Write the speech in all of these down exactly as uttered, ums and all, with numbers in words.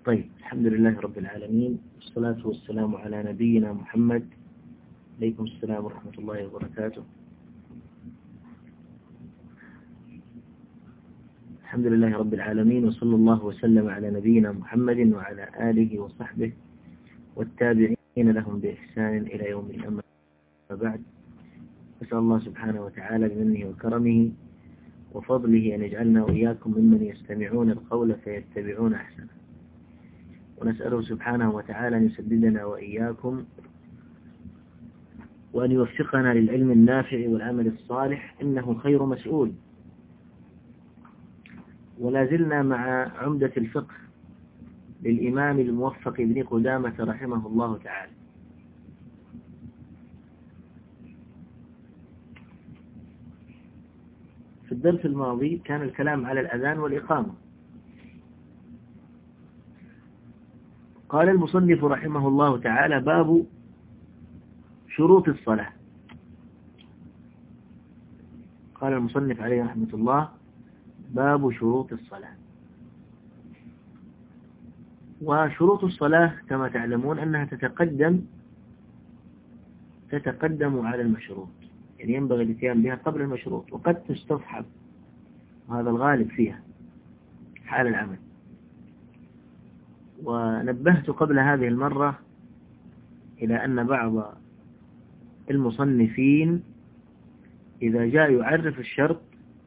طيب، الحمد لله رب العالمين، والصلاة والسلام على نبينا محمد. عليكم السلام ورحمة الله وبركاته. الحمد لله رب العالمين، وصلى الله وسلم على نبينا محمد وعلى آله وصحبه والتابعين لهم بإحسان إلى يوم الأمر. بعد، أسأل الله سبحانه وتعالى بمنه وكرمه وفضله أن يجعلنا وإياكم ممن يستمعون القول فيتبعون أحسنه، ونسأله سبحانه وتعالى أن يسددنا وإياكم وأن يوفقنا للعلم النافع والعمل الصالح، إنه خير مسؤول. ولا زلنا مع عمدة الفقه للإمام الموفق ابن قدامة رحمه الله تعالى. في الدرس الماضي كان الكلام على الأذان والإقامة. قال المصنف رحمه الله تعالى: باب شروط الصلاة. قال المصنف عليه رحمة الله: باب شروط الصلاة. وشروط الصلاة كما تعلمون أنها تتقدم تتقدم على المشروط، يعني ينبغي الاتيان بها قبل المشروط، وقد تستصحب، وهذا الغالب فيها حال العمل. ونبهت قبل هذه المرة إلى أن بعض المصنفين إذا جاء يعرف الشرط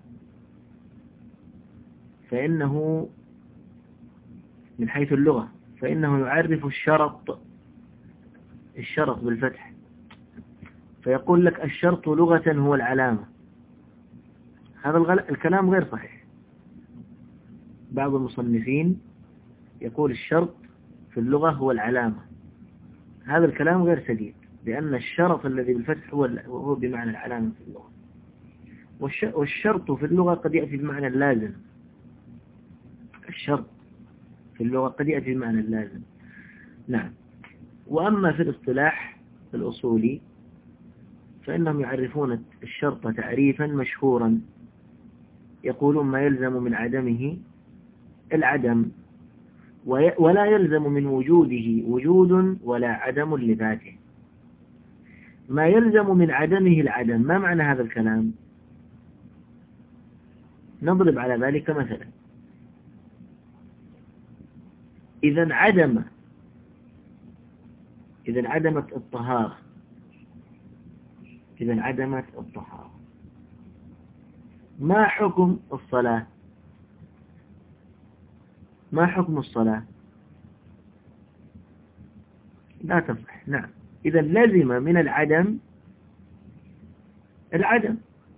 فإنه من حيث اللغة فإنه يعرف الشرط الشرط بالفتح، فيقول لك الشرط لغة هو العلامة. هذا الكلام غير صحيح. بعض المصنفين يقول الشرط في اللغة هو العلامة. هذا الكلام غير سديد، لأن الشرط الذي بالفتح هو هو بمعنى العلامة في اللغة، والشرط في اللغة قد يأتي بمعنى اللازم. الشرط في اللغة قد يأتي بمعنى اللازم، نعم. وأما في الاصطلاح الأصولي فإنهم يعرفون الشرط تعريفا مشهورا، يقولون ما يلزم من عدمه العدم، ولا يلزم من وجوده وجود ولا عدم لذاته. ما يلزم من عدمه العدم، ما معنى هذا الكلام؟ نضرب على ذلك مثلا: إذا عدم إذا عدمت الطهارة إذا عدمت الطهارة ما حكم الصلاة؟ ما حكم الصلاة؟ لا تصح، نعم. إذا لزم من العدم العدم،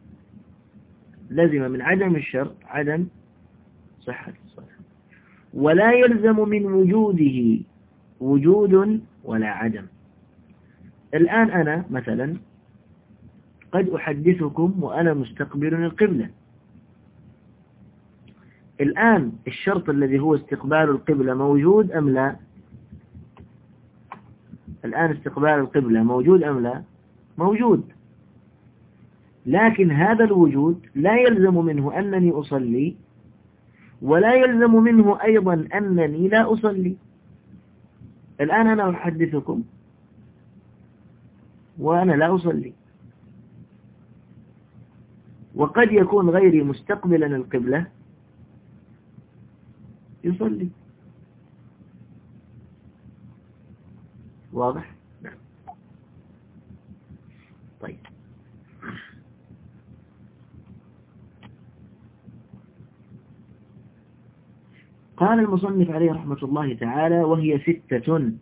لزم من عدم الشرط عدم صحة الصلاة، ولا يلزم من وجوده وجود ولا عدم. الآن أنا مثلا قد أحدثكم وأنا مستقبل القبلة. الآن الشرط الذي هو استقبال القبلة موجود أم لا؟ الآن استقبال القبلة موجود أم لا؟ موجود. لكن هذا الوجود لا يلزم منه أنني أصلي، ولا يلزم منه أيضا أنني لا أصلي. الآن أنا أحدثكم وأنا لا أصلي، وقد يكون غيري مستقبلا القبلة يصلي. واضح؟ نعم. طيب، قال المصنف عليه رحمة الله تعالى: وهي ستة.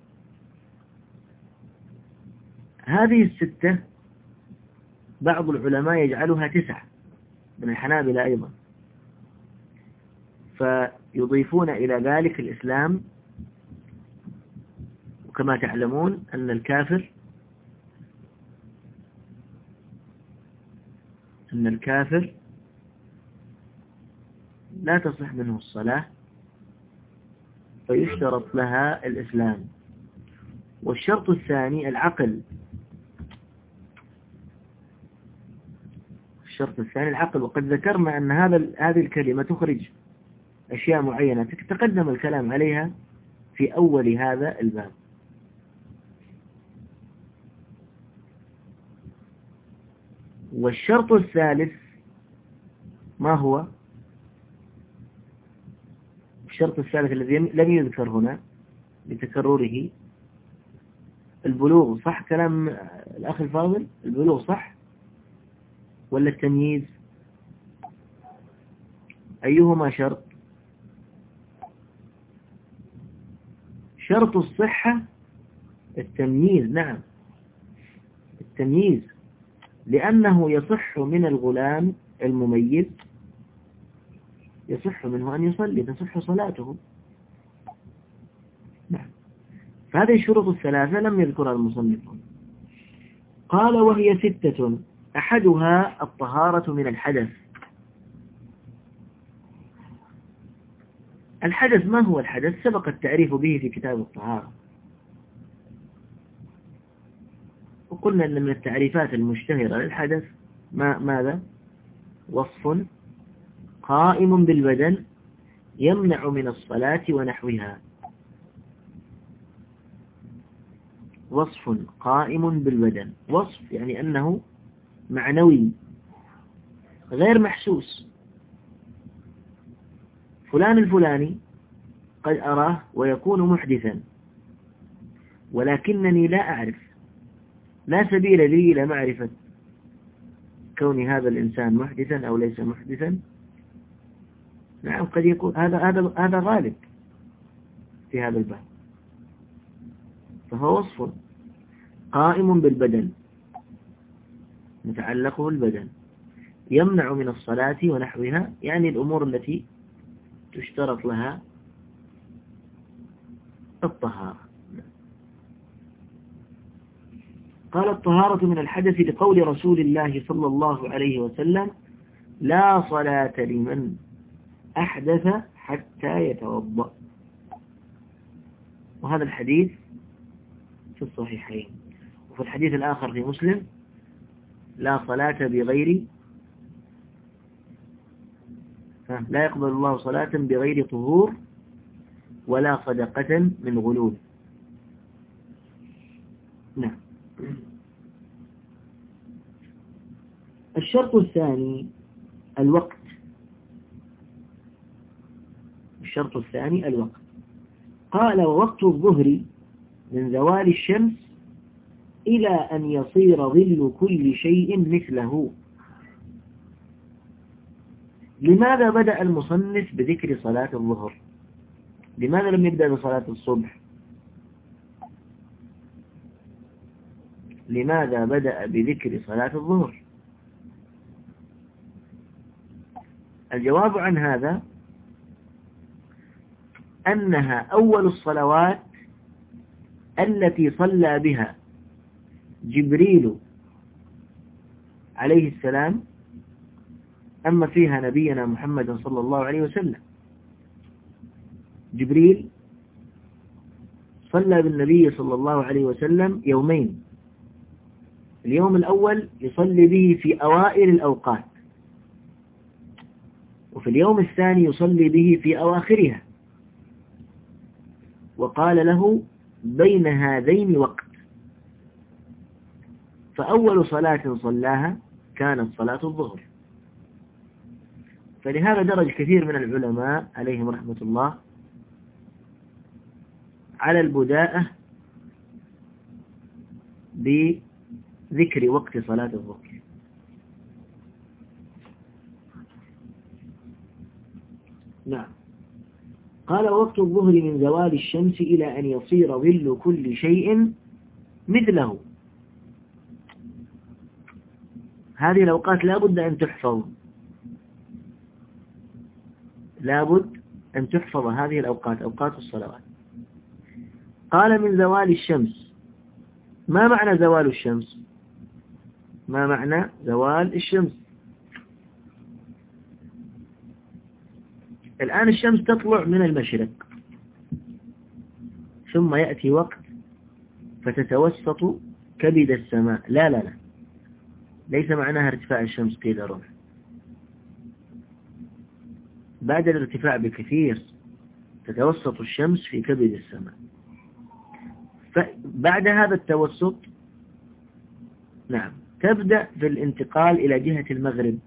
هذه الستة بعض العلماء يجعلها تسعة، من الحنابلة أيضا، فيضيفون إلى ذلك الإسلام. وكما تعلمون أن الكافر أن الكافر لا تصح منه الصلاة، فيشترط لها الإسلام. والشرط الثاني العقل الشرط الثاني العقل وقد ذكرنا أن هذا هذه الكلمة تخرج أشياء معينة تقدم الكلام عليها في أول هذا الباب. والشرط الثالث ما هو؟ الشرط الثالث الذي لم يذكر هنا لتكرره البلوغ. صح كلام الأخ الفاضل؟ البلوغ صح ولا التمييز؟ أيهما شرط؟ شرط الصحة التمييز. نعم التمييز، لأنه يصح من الغلام المميز، يصح منه أن يصلي، تصح صلاته. نعم. فهذه الشروط الثلاثة لم يذكرها المصنف. قال وهي ستة، أحدها الطهارة من الحدث. الحدث ما هو الحدث؟ سبق التعريف به في كتاب الطهارة، وقلنا أن من التعريفات المشتهرة للحدث ما ماذا؟ وصف قائم بالبدن يمنع من الصلاة ونحوها. وصف قائم بالبدن، وصف يعني أنه معنوي غير محسوس. فلان الفلاني قد أراه ويكون محدثا، ولكنني لا أعرف، لا سبيل لي إلى معرفة كون هذا الإنسان محدثا أو ليس محدثا. نعم قد يكون هذا هذا هذا غالب في هذا الباب. فهو وصف قائم بالبدن متعلقه بالبدن يمنع من الصلاة ونحوها، يعني الأمور التي تشترط لها الطهارة. قال الطهارة من الحدث لقول رسول الله صلى الله عليه وسلم لا صلاة لمن أحدث حتى يتوضأ. وهذا الحديث في الصحيحين. وفي الحديث الآخر في مسلم لا صلاة بغير لا يقبل الله صلاة بغير طهور ولا صدقة من غلول. نعم. الشرط الثاني الوقت. الشرط الثاني الوقت. قال ووقت الظهر من زوال الشمس إلى أن يصير ظل كل شيء مثله. لماذا بدأ المصنف بذكر صلاة الظهر؟ لماذا لم يبدأ بصلاة الصبح؟ لماذا بدأ بذكر صلاة الظهر؟ الجواب عن هذا أنها أول الصلوات التي صلى بها جبريل عليه السلام، أما فيها نبينا محمد صلى الله عليه وسلم. جبريل صلى بالنبي صلى الله عليه وسلم يومين، اليوم الأول يصلي به في أوائل الأوقات، وفي اليوم الثاني يصلي به في أواخرها، وقال له بين هذين وقت. فأول صلاة صلاها كانت صلاة الظهر. فلهذا درج كثير من العلماء عليهم رحمة الله على البداءة بذكر وقت صلاة الظهر. نعم. قال وقت الظهر من زوال الشمس إلى أن يصير ظل كل شيء مثله. هذه الأوقات لا بد أن تحفظ، لا بد أن تحفظ هذه الأوقات، أوقات الصلوات. قال من زوال الشمس. ما معنى زوال الشمس؟ ما معنى زوال الشمس؟ الآن الشمس تطلع من المشرق، ثم يأتي وقت فتتوسط كبد السماء. لا لا لا ليس معناها ارتفاع الشمس قيل رفع، بعد الارتفاع بكثير تتوسط الشمس في كبد السماء. فبعد هذا التوسط نعم تبدأ في الانتقال إلى جهة المغرب،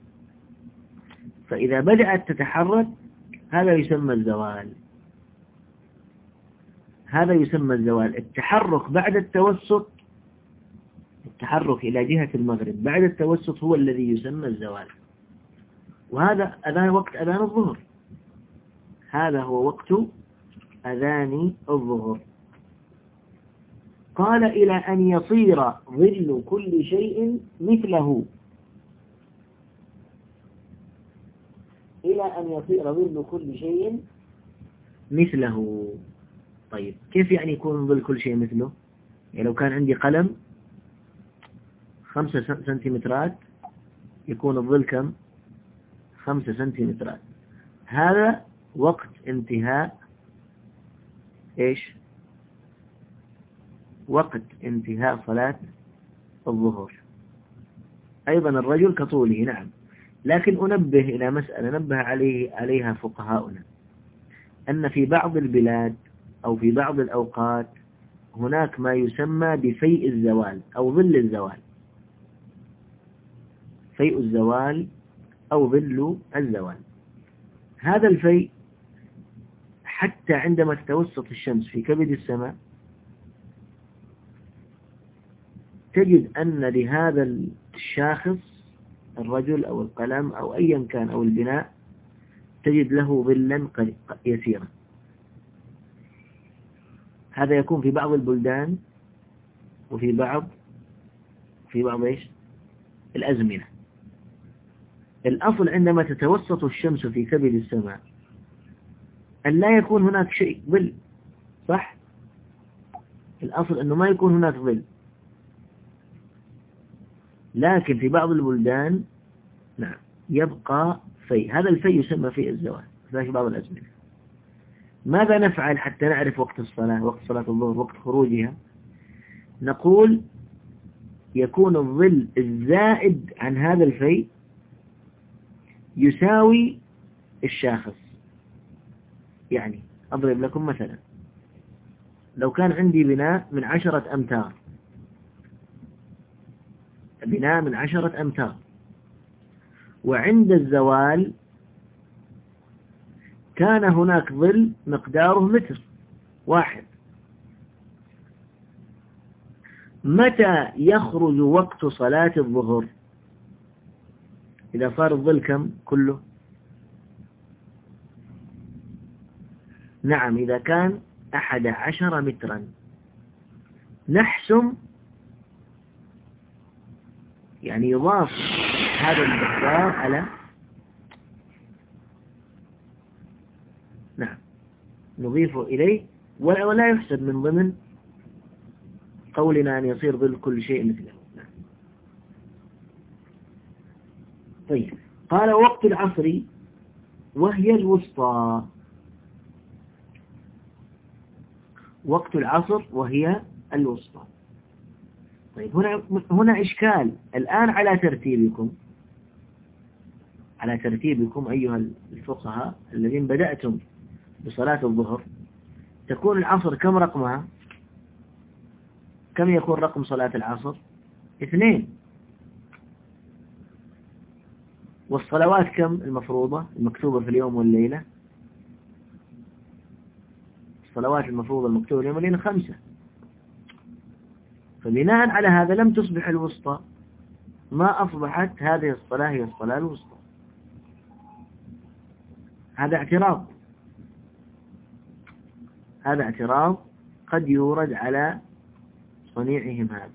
فإذا بدأت تتحرك هذا يسمى الزوال. هذا يسمى الزوال. التحرك بعد التوسط، التحرك إلى جهة المغرب بعد التوسط هو الذي يسمى الزوال. وهذا أذان وقت أذان الظهر، هذا هو وقت أذان الظهر. قال إلى أن يصير ظل كل شيء مثله، إلى أن يصير ظل كل شيء مثله. طيب كيف يعني يكون ظل كل شيء مثله؟ يعني لو كان عندي قلم خمسة سنتيمترات يكون الظل كم؟ خمسة سنتيمترات. هذا وقت انتهاء إيش؟ وقت انتهاء صلاة الظهر. أيضا الرجل كطوله نعم، لكن أنبه إلى مسألة نبه عليه عليها فقهاؤنا، أن في بعض البلاد أو في بعض الأوقات هناك ما يسمى بفيء الزوال أو ظل الزوال. فيء الزوال أو ظل الزوال، هذا الفيء حتى عندما تتوسط الشمس في كبد السماء تجد أن لهذا الشاخص الرجل أو القلم أو أيا كان أو البناء تجد له ظلا يسيرا. هذا يكون في بعض البلدان وفي بعض في بعض إيش الأزمنة. الأصل عندما تتوسط الشمس في كبد السماء أن لا يكون هناك شيء ظل، صح؟ الأصل أنه ما يكون هناك ظل، لكن في بعض البلدان نعم يبقى في. هذا الفي يسمى في الزوال في بعض الأزمنة. ماذا نفعل حتى نعرف وقت الصلاة، وقت صلاة الظهر، وقت خروجها؟ نقول يكون الظل الزائد عن هذا الفي يساوي الشاخص. يعني أضرب لكم مثلا، لو كان عندي بناء من عشرة أمتار، بناء من عشرة أمتار، وعند الزوال كان هناك ظل مقداره متر واحد، متى يخرج وقت صلاة الظهر؟ إذا صار الظل كم كله؟ نعم إذا كان أحد عشر مترا. نحسم يعني يضاف هذا المقدار على نعم نضيفه إليه ولا يحسب من ضمن قولنا أن يصير ظل كل شيء مثله. نعم. طيب قال وقت العصر وهي الوسطى. وقت العصر وهي الوسطى. طيب هنا هنا إشكال الآن على ترتيبكم، على ترتيبكم أيها الفقهاء الذين بدأتم بصلاة الظهر. تكون العصر كم رقمها؟ كم يكون رقم صلاة العصر؟ اثنين. والصلوات كم المفروضة المكتوبة في اليوم والليلة؟ الصلوات المفروضة المكتوبة اليوم والليلة خمسة. فبناء على هذا لم تصبح الوسطى، ما أصبحت هذه الصلاة هي الصلاة الوسطى. هذا اعتراض، هذا اعتراض قد يورد على صنيعهم هذا.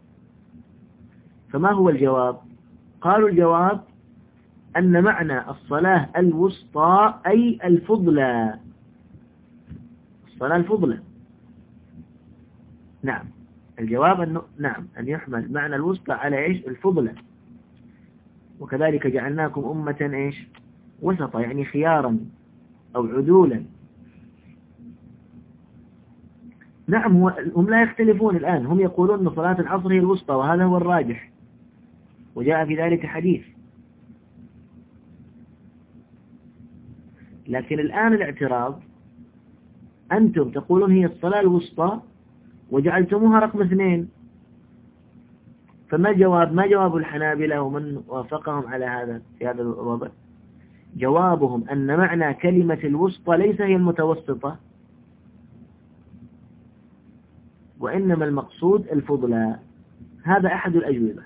فما هو الجواب؟ قالوا الجواب أن معنى الصلاة الوسطى أي الفضلى، الصلاة الفضلى. نعم الجواب أنه نعم أن يحمل معنى الوسطى على إيش؟ الفضلى. وكذلك جعلناكم أمة إيش؟ وسطا، يعني خيارا أو عدولا. نعم هم لا يختلفون الآن، هم يقولون أن صلاة العصر هي الوسطى وهذا هو الراجح وجاء في ذلك حديث. لكن الآن الاعتراض أنتم تقولون هي الصلاة الوسطى وجعلتموها رقم اثنين، فما جواب ما جواب الحنابلة ومن وافقهم على هذا في هذا الوضع؟ جوابهم أن معنى كلمة الوسطى ليس هي المتوسطة، وإنما المقصود الفضلى. هذا أحد الأجوبة،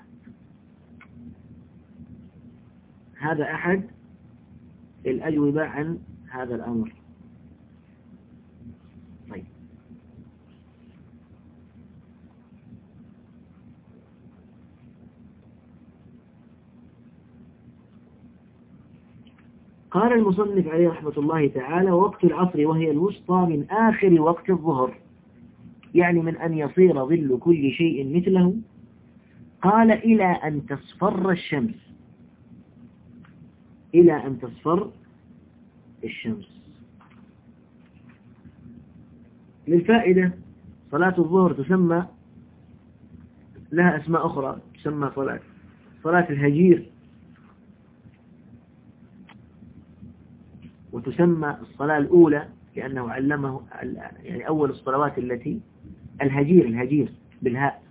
هذا أحد الأجوبة عن هذا الأمر. طيب، قال المصنف عليه رحمة الله تعالى: وقت العصر وهي الوسطى من آخر وقت الظهر، يعني من أن يصير ظل كل شيء مثله. قال: إلى أن تصفر الشمس، إلى أن تصفر الشمس. للفائدة، صلاة الظهر تسمى لها أسماء أخرى، تسمى صلاة صلاة الهجير، وتسمى الصلاة الأولى لأنه علمه يعني أول الصلوات التي الهجير الهجير بالهاء،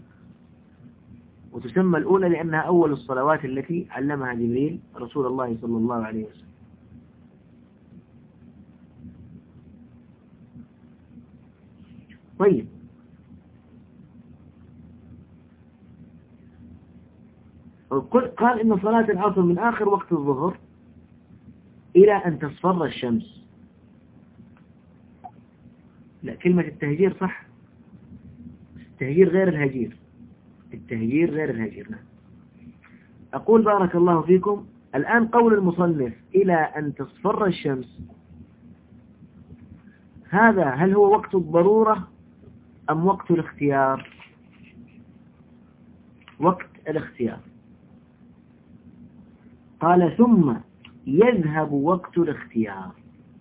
وتسمى الأولى لأنها أول الصلوات التي علمها جبريل رسول الله صلى الله عليه وسلم. طيب، قال إن صلاة العصر من آخر وقت الظهر إلى أن تصفر الشمس. لا، كلمة التهجير صح، التهجير غير الهجير، التهجير غير الهجير. نعم. أقول بارك الله فيكم، الآن قول المصنف إلى أن تصفر الشمس، هذا هل هو وقت الضرورة أم وقت الاختيار؟ وقت الاختيار. قال: ثم يذهب وقت الاختيار.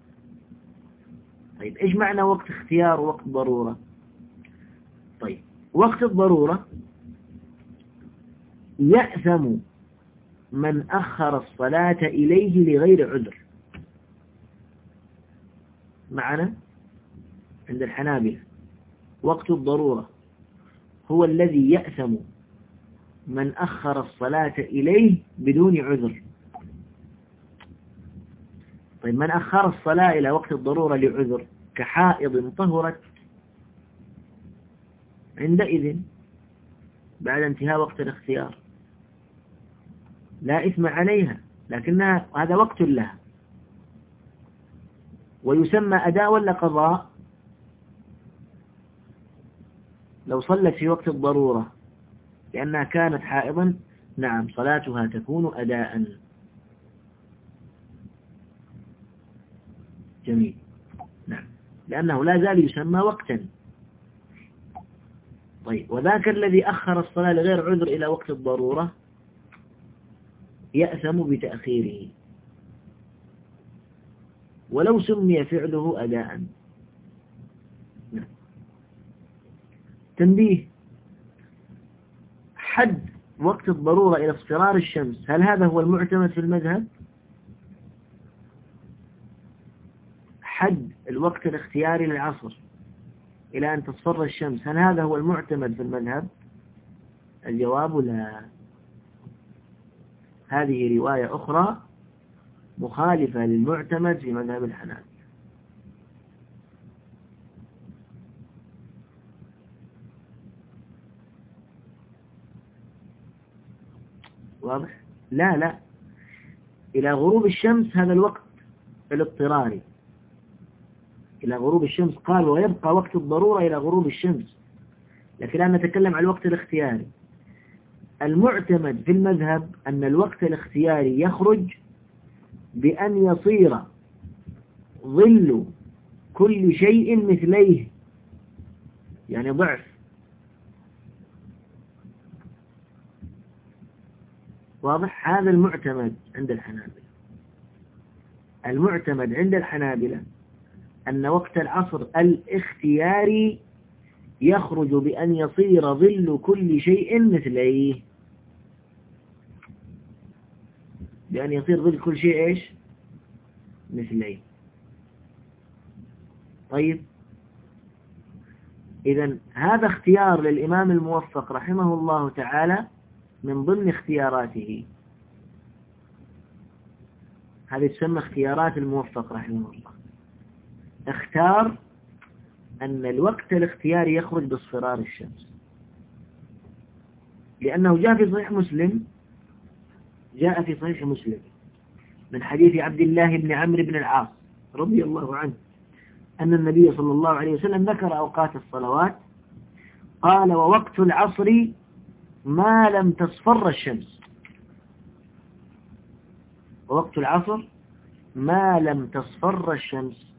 طيب، إيش معنى وقت اختيار ووقت ضرورة؟ طيب، وقت الضرورة يأثم من أخر الصلاة إليه لغير عذر. معنا عند الحنابلة وقت الضرورة هو الذي يأثم من أخر الصلاة إليه بدون عذر. طيب، من أخر الصلاة إلى وقت الضرورة لعذر كحائض طهرت عندئذ بعد انتهاء وقت الاختيار لا إثم عليها، لكنها هذا وقت لها، ويسمى أداء ولا قضاء؟ لو صلت في وقت الضرورة لأنها كانت حائضا، نعم، صلاتها تكون أداء. جميل. نعم، لأنه لا زال يسمى وقتا. طيب، وذاك الذي أخر الصلاة لغير عذر إلى وقت الضرورة يأثم بتأخيره ولو سمي فعله أداء. نعم. تنبيه: حد وقت الضرورة إلى اصفرار الشمس، هل هذا هو المعتمد في المذهب؟ حد الوقت الاختياري للعصر إلى أن تصفر الشمس، هل هذا هو المعتمد في المذهب؟ الجواب لا. هذه رواية أخرى مخالفة للمعتمد في مذهب الحنابلة. واضح؟ لا لا، إلى غروب الشمس هذا الوقت الاضطراري، إلى غروب الشمس. قال: ويبقى وقت الضرورة إلى غروب الشمس، لكن الآن نتكلم عن الوقت الاختياري. المعتمد في المذهب أن الوقت الاختياري يخرج بأن يصير ظل كل شيء مثليه، يعني ضعف. واضح؟ هذا المعتمد عند الحنابلة. المعتمد عند الحنابلة أن وقت العصر الاختياري يخرج بأن يصير ظل كل شيء مثليه، بأن يصير ظل كل شيء إيش؟ مثليه. طيب، إذن هذا اختيار للإمام الموفق رحمه الله تعالى من ضمن اختياراته، هذه تسمى اختيارات الموفق رحمه الله. اختار أن الوقت الاختياري يخرج باصفرار الشمس، لأنه جاء في صحيح مسلم جاء في صحيح مسلم من حديث عبد الله بن عمرو بن العاص رضي الله عنه أن النبي صلى الله عليه وسلم ذكر أوقات الصلوات، قال: ووقت العصر ما لم تصفر الشمس. ووقت العصر ما لم تصفر الشمس.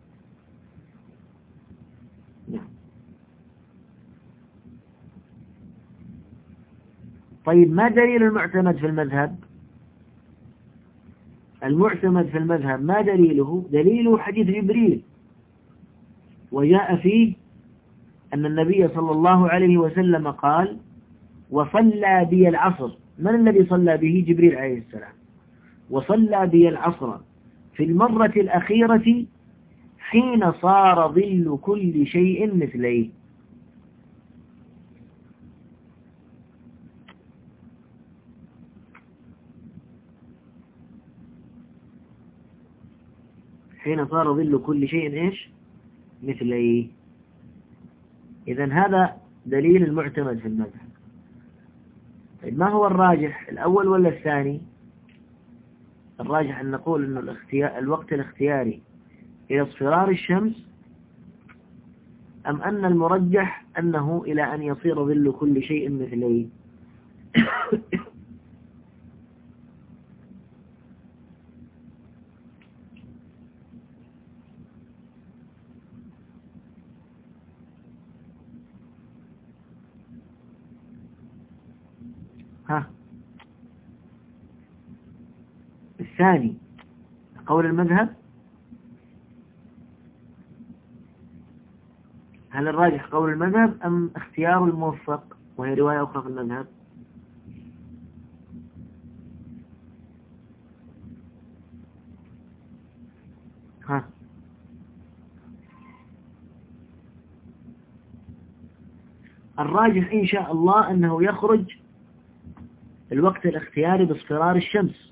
نعم. طيب، ما دليل المعتمد في المذهب؟ المعتمد في المذهب ما دليله؟ دليله حديث جبريل، وجاء فيه أن النبي صلى الله عليه وسلم قال: وصلى بي العصر. من الذي صلى به؟ جبريل عليه السلام. وصلى بي العصر في المرة الأخيرة حين صار ظل كل شيء مثليه. حين صار ظل كل شيء إيش؟ مثليه. إذن هذا دليل المعتمد في المذهب. طيب، ما هو الراجح، الأول ولا الثاني؟ الراجح أن نقول أن الاختيار الوقت الاختياري إلى اصفرار الشمس، أم أن المرجح أنه إلى أن يصير ظل كل شيء مثليه؟ ها، الثاني قول المذهب. هل الراجح قول المذهب أم اختيار الموفق وهي رواية أخرى في المذهب؟ ها، الراجح إن شاء الله أنه يخرج الوقت الاختياري باصفرار الشمس،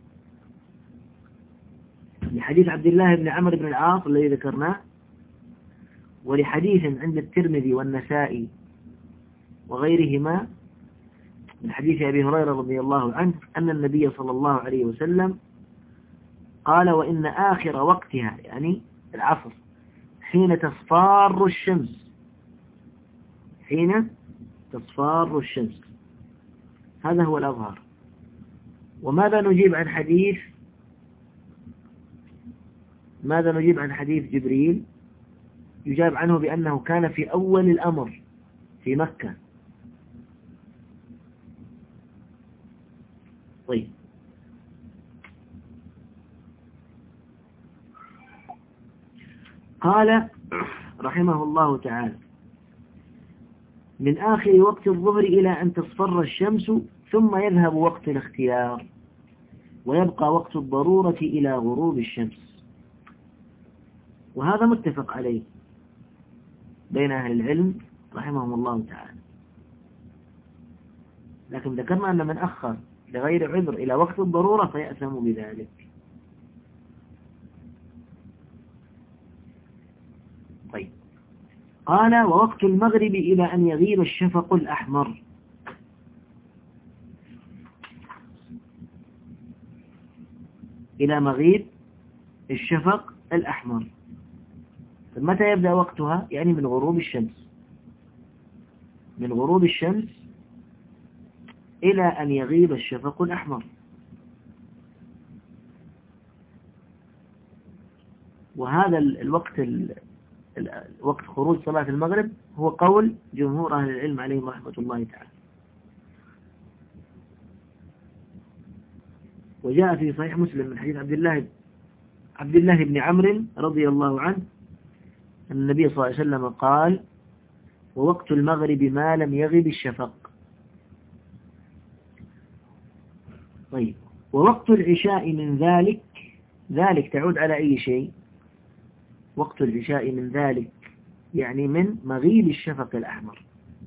لحديث عبد الله بن عمرو بن العاص الذي ذكرناه، ولحديث عند الترمذي والنسائي وغيرهما من حديث أبي هريرة رضي الله عنه أن النبي صلى الله عليه وسلم قال: وإن آخر وقتها، يعني العصر، حين تصفار الشمس. حين تصفار الشمس، هذا هو الأظهر. وماذا نجيب عن حديث ماذا نجيب عن حديث جبريل؟ يجاب عنه بأنه كان في أول الأمر في مكة. طيب، قال رحمه الله تعالى: من آخر وقت الظهر إلى أن تصفر الشمس، ثم يذهب وقت الاختيار، ويبقى وقت الضرورة إلى غروب الشمس. وهذا متفق عليه بين أهل العلم رحمهم الله تعالى، لكن ذكرنا أن من أخر لغير عذر إلى وقت الضرورة فيأثم بذلك. طيب، قال: ووقت المغرب إلى أن يغيب الشفق الأحمر. إلى مغيب الشفق الأحمر. متى يبدأ وقتها؟ يعني من غروب الشمس من غروب الشمس إلى أن يغيب الشفق الأحمر. وهذا الوقت وقت خروج صلاة المغرب هو قول جمهور أهل العلم عليهم رحمة الله تعالى. وجاء في صحيح مسلم من حديث عبد الله عبد الله بن عمرو رضي الله عنه أن النبي صلى الله عليه وسلم قال: ووقت المغرب ما لم يغب الشفق. طيب، ووقت العشاء من ذلك ذلك تعود على أي شيء؟ وقت العشاء من ذلك يعني من مغيب الشفق الأحمر.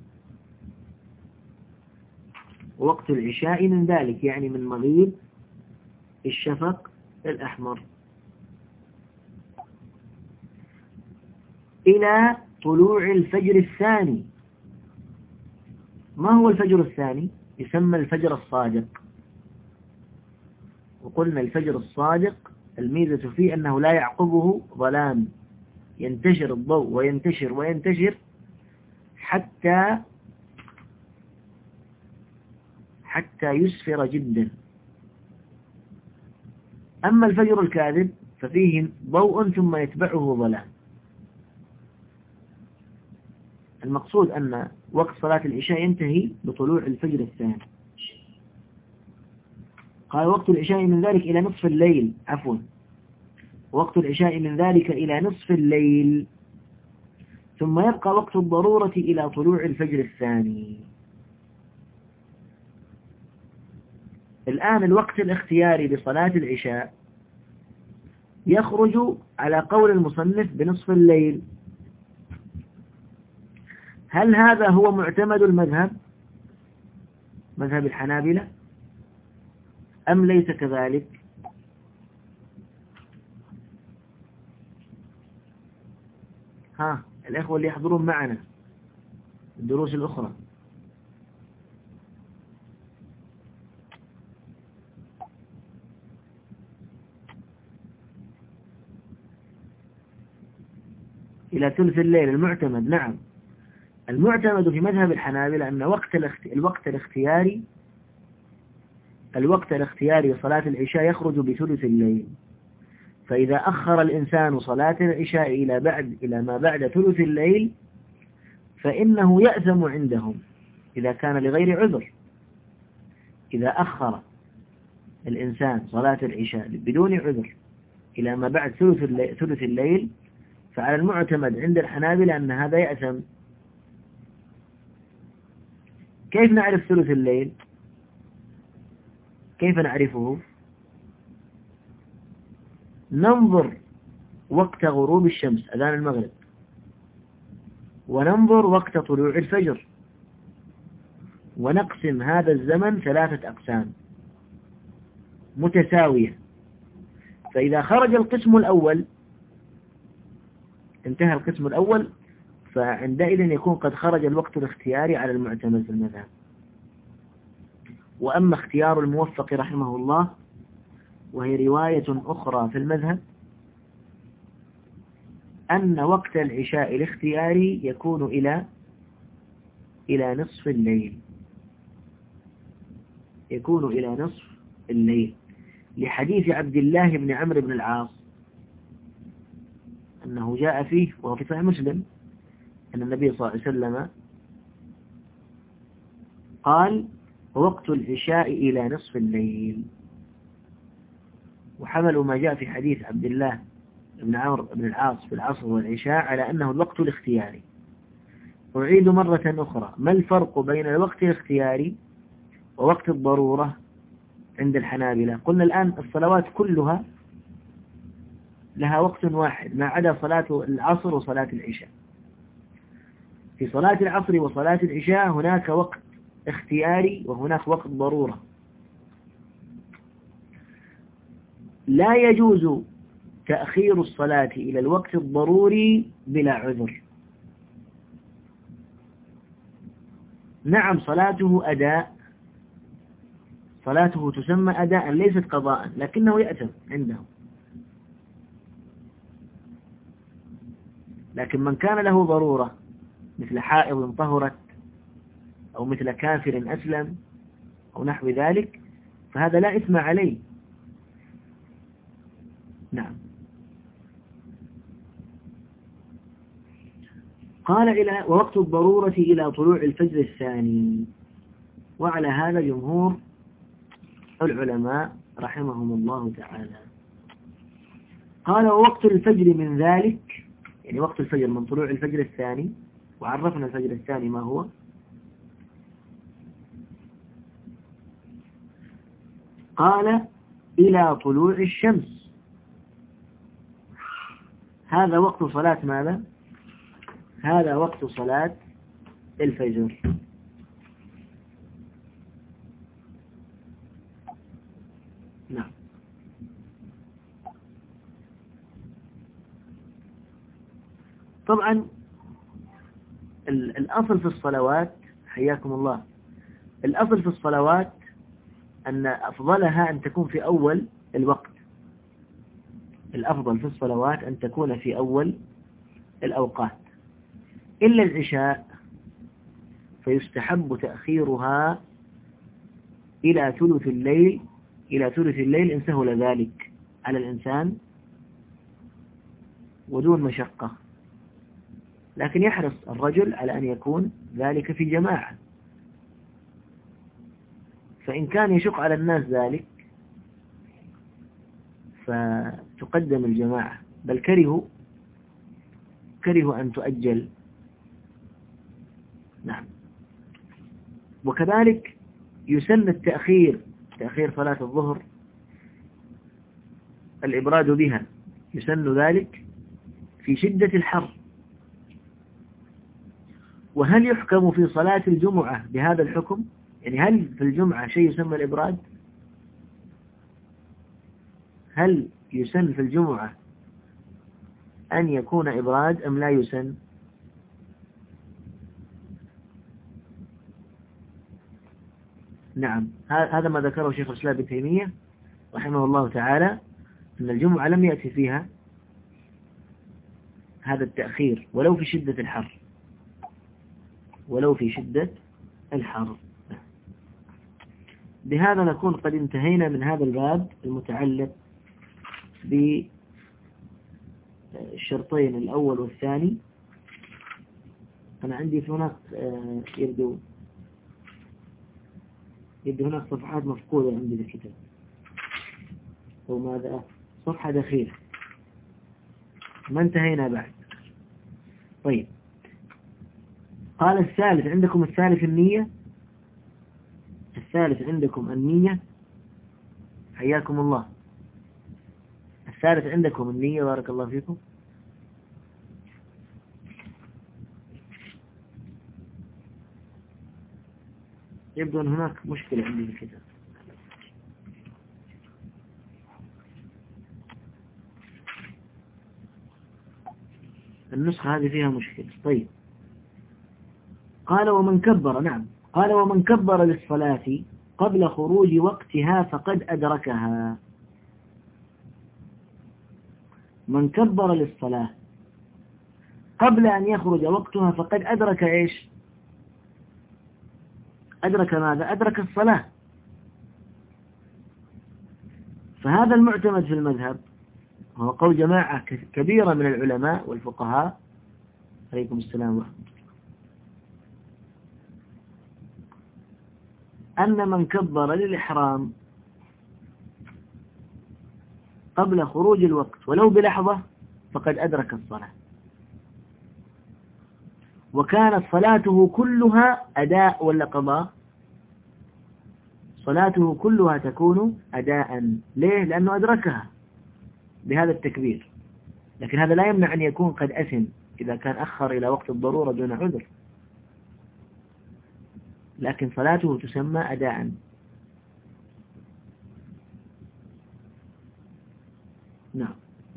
ووقت العشاء من ذلك يعني من مغيب الشفق الأحمر إلى طلوع الفجر الثاني. ما هو الفجر الثاني؟ يسمى الفجر الصادق. وقلنا الفجر الصادق الميزة فيه أنه لا يعقبه ظلام، ينتشر الضوء وينتشر وينتشر حتى حتى يسفر جدا. أما الفجر الكاذب ففيه ضوء ثم يتبعه ظلام. المقصود أن وقت صلاة العشاء ينتهي بطلوع الفجر الثاني. قال وقت العشاء من ذلك إلى نصف الليل، عفوا وقت العشاء من ذلك إلى نصف الليل، ثم يبقى وقت الضرورة إلى طلوع الفجر الثاني. الآن الوقت الاختياري لصلاة العشاء يخرج على قول المصنف بنصف الليل. هل هذا هو معتمد المذهب مذهب الحنابلة أم ليس كذلك؟ ها الأخوة اللي يحضرون معنا الدروس الأخرى، إلى ثلث الليل المعتمد. نعم، المعتمد في مذهب الحنابلة أن وقت الوقت الاختياري الوقت الاختياري لصلاة العشاء يخرج بثلث الليل. فإذا أخر الإنسان صلاة العشاء إلى بعد إلى ما بعد ثلث الليل فإنه يأثم عندهم إذا كان لغير عذر. إذا أخر الإنسان صلاة العشاء بدون عذر إلى ما بعد ثلث الليل فعلى المعتمد عند الحنابلة أن هذا يأثم. كيف نعرف ثلث الليل؟ كيف نعرفه؟ ننظر وقت غروب الشمس أذان المغرب، وننظر وقت طلوع الفجر، ونقسم هذا الزمن ثلاثة أقسام متساوية. فإذا خرج القسم الأول انتهى القسم الأول فعندئذ يكون قد خرج الوقت الاختياري على المعتمد في المذهب. وأما اختيار الموفق رحمه الله وهي رواية أخرى في المذهب أن وقت العشاء الاختياري يكون إلى إلى نصف الليل يكون إلى نصف الليل لحديث عبد الله بن عمرو بن العاص أنه جاء فيه وهو في صحيح مسلم أن النبي صلى الله عليه وسلم قال وقت العشاء إلى نصف الليل. وحملوا ما جاء في حديث عبد الله بن عمرو بن العاص في العصر والعشاء على أنه الوقت الاختياري. أعيد مرة أخرى، ما الفرق بين الوقت الاختياري ووقت الضرورة عند الحنابلة؟ قلنا الآن الصلوات كلها لها وقت واحد ما عدا صلاة العصر وصلاة العشاء. في صلاة العصر وصلاة العشاء هناك وقت اختياري وهناك وقت ضرورة. لا يجوز تأخير الصلاة إلى الوقت الضروري بلا عذر. نعم صلاته أداء، صلاته تسمى أداء ليست قضاء، لكنه يأثم عنده. لكن من كان له ضرورة مثل حائض طهرت أو مثل كافر أسلم أو نحو ذلك فهذا لا إثم عليه. نعم. قال إلى ووقت الضرورة إلى طلوع الفجر الثاني. وعلى هذا جمهور العلماء رحمهم الله تعالى. قال ووقت الفجر من ذلك يعني وقت الفجر من طلوع الفجر الثاني. وعرفنا الفجر الثاني ما هو. قال إلى طلوع الشمس. هذا وقت صلاة ماذا؟ هذا وقت صلاة الفجر. نعم. طبعا الأصل في الصلوات، حياكم الله، الأصل في الصلوات أن أفضلها أن تكون في أول الوقت. الأفضل في الصلوات أن تكون في أول الأوقات، إلا العشاء فيستحب تأخيرها إلى ثلث الليل، إلى ثلث الليل إن سهل ذلك على الإنسان ودون مشقة، لكن يحرص الرجل على أن يكون ذلك في جماعة، فإن كان يشق على الناس ذلك فتقدم الجماعة، بل كرهوا كرهوا أن تؤجل. نعم. وكذلك يسن التأخير، تأخير صلاة الظهر، الإبراد بها، يسن ذلك في شدة الحر. وهل يحكم في صلاة الجمعة بهذا الحكم؟ يعني هل في الجمعة شيء يسمى الإبراد؟ هل يسن في الجمعة أن يكون إبراد أم لا يسن؟ نعم، هذا ما ذكره شيخ الإسلام ابن تيمية رحمه الله تعالى، أن الجمعة لم يأتي فيها هذا التأخير ولو في شدة الحر، ولو في شدة الحر. بهذا نكون قد انتهينا من هذا الباب المتعلق بالشرطين الأول والثاني. أنا عندي هناك يبدو يبدو هناك صفحات مفقودة عندي في الكتاب، وماذا صفحة دخيلة ما انتهينا بعد. طيب، قال الثالث عندكم، الثالث النية، الثالث عندكم النية، حياكم الله. الثالث عندكم النية، بارك الله فيكم. يبدو أن هناك مشكلة عندي في الكتاب. النسخة هذه فيها مشكلة. طيب، قال ومن كبر، نعم، قال ومن كبر للصلاة قبل خروج وقتها فقد أدركها. من كبر للصلاة قبل أن يخرج وقتها فقد أدرك إيش؟ أدرك ماذا؟ أدرك الصلاة. فهذا المعتمد في المذهب هو قول جماعة كبيرة من العلماء والفقهاء، عليكم السلام ورحمة الله، أن من كبر للإحرام قبل خروج الوقت ولو بلحظة فقد أدرك الصلاة، وكانت صلاته كلها أداء ولا قضاء؟ صلاته كلها تكون أداء. ليه؟ لأنه أدركها بهذا التكبير، لكن هذا لا يمنع أن يكون قد أثم إذا كان أخر إلى وقت الضرورة دون عذر، لكن صلاته تسمى أداء. نعم.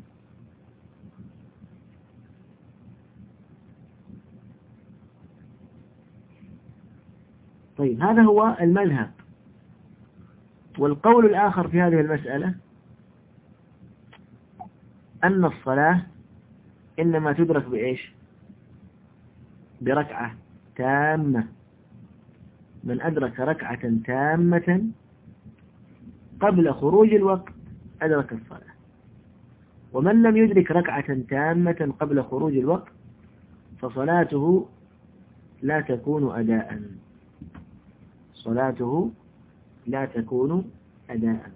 طيب، هذا هو المذهب. والقول الآخر في هذه المسألة أن الصلاة إنما تدرك بإيش؟ بركعة تامة. من أدرك ركعة تامة قبل خروج الوقت أدرك الصلاة، ومن لم يدرك ركعة تامة قبل خروج الوقت فصلاته لا تكون أداء، صلاته لا تكون أداء.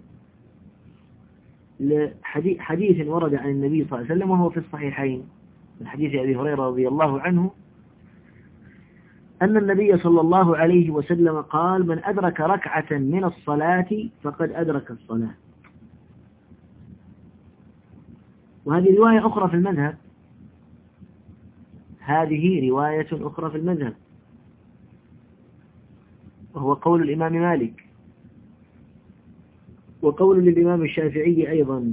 لحديث ورد عن النبي صلى الله عليه وسلم وهو في الصحيحين من حديث أبي هريرة رضي الله عنه أن النبي صلى الله عليه وسلم قال: من أدرك ركعة من الصلاة فقد أدرك الصلاة. وهذه رواية أخرى في المذهب، هذه رواية أخرى في المذهب، وهو قول الإمام مالك، وقول للإمام الشافعي أيضا.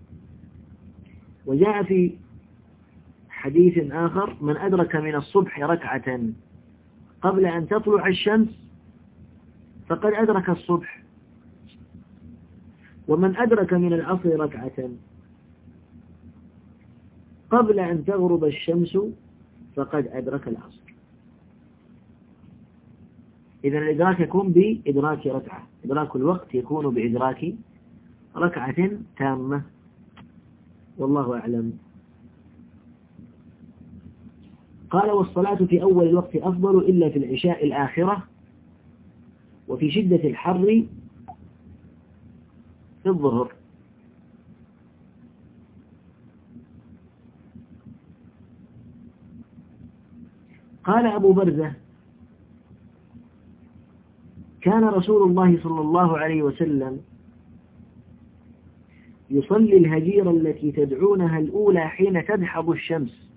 وجاء في حديث آخر: من أدرك من الصبح ركعة قبل أن تطلع الشمس فقد أدرك الصبح، ومن أدرك من العصر ركعة قبل أن تغرب الشمس فقد أدرك العصر. إذن الإدراك يكون بإدراك ركعة، إدراك الوقت يكون بإدراك ركعة تامة، والله أعلم. قال: والصلاة في أول الوقت أفضل إلا في العشاء الآخرة، وفي شدة الحر في الظهر. قال أبو برزة: كان رسول الله صلى الله عليه وسلم يصلي الهجير التي تدعونها الأولى حين تدحض الشمس.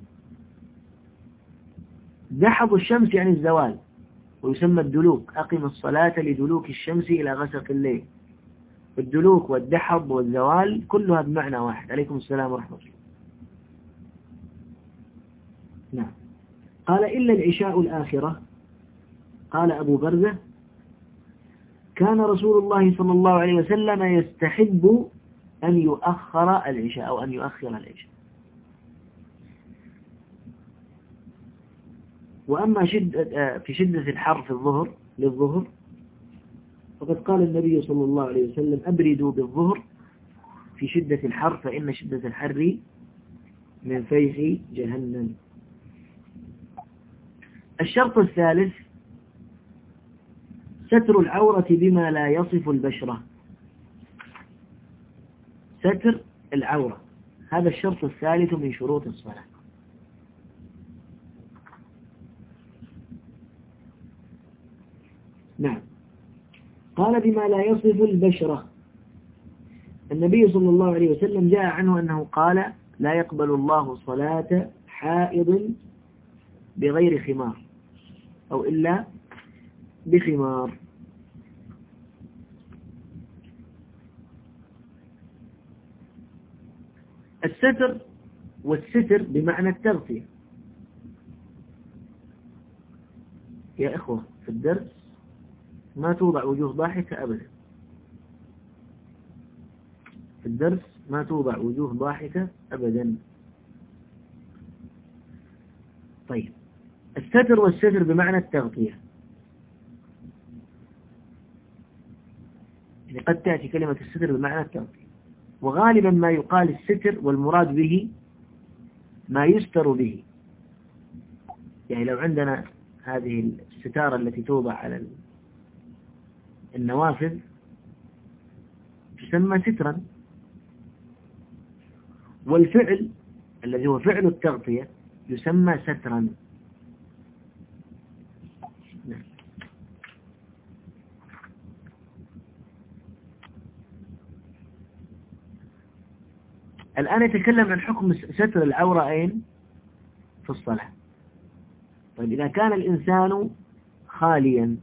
دحض الشمس يعني الزوال، ويسمى الدلوك. أقم الصلاة لدلوك الشمس إلى غسق الليل. الدلوك والدحض والزوال كلها بمعنى واحد. عليكم السلام ورحمة الله. نعم. قال: إلا العشاء الآخرة. قال أبو برزة: كان رسول الله صلى الله عليه وسلم يستحب أن يؤخر العشاء أو أن يؤخر العشاء. وأما شدة في شدة الحر في الظهر للظهر فقد قال النبي صلى الله عليه وسلم: أبردوا بالظهر في شدة الحر فإن شدة الحر من فيح جهنم. الشرط الثالث: ستر العورة بما لا يصف البشرة. ستر العورة هذا الشرط الثالث من شروط الصلاة. نعم. قال: بما لا يصف البشرة. النبي صلى الله عليه وسلم جاء عنه أنه قال: لا يقبل الله صلاة حائض بغير خمار أو إلا بخمار. الستر والستر بمعنى التغطية. يا إخوة، في الدرس ما توضع وجوه ضاحكة أبدا. في الدرس ما توضع وجوه ضاحكة أبدا. طيب، الستر والستر بمعنى التغطية. يعني قد تأتي كلمة الستر بمعنى التغطية، وغالبا ما يقال الستر والمراد به ما يستر به. يعني لو عندنا هذه الستارة التي توضع على النوافذ تسمى سترا، والفعل الذي هو فعل التغطية يسمى سترا. الآن يتكلم عن حكم ستر العورة أين؟ في الصلاة. طيب، إذا كان الإنسان خاليا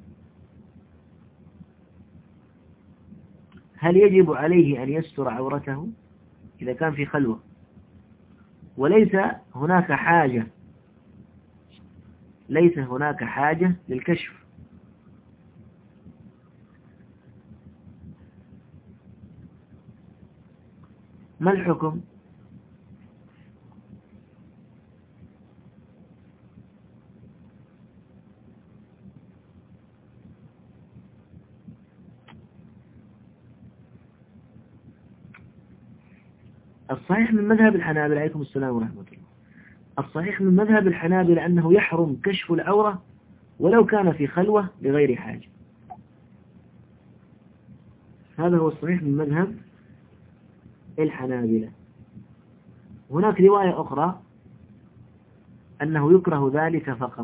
هل يجب عليه أن يستر عورته إذا كان في خلوة وليس هناك حاجة ليس هناك حاجة للكشف؟ ما الحكم؟ الصحيح من مذهب الحنابلة، عليكم السلام ورحمة الله، الصحيح من مذهب الحنابلة أنه يحرم كشف العورة ولو كان في خلوة بغير حاجة. هذا هو الصحيح من مذهب الحنابلة. هناك رواية أخرى أنه يكره ذلك فقط،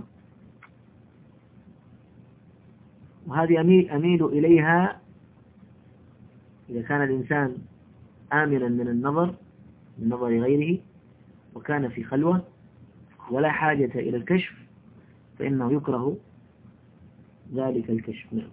وهذه أميل, أميل إليها إذا كان الإنسان آمنا من النظر من نظر غيره وكان في خلوة، ولا حاجة إلى الكشف فإنه يكره ذلك الكشف. نعم.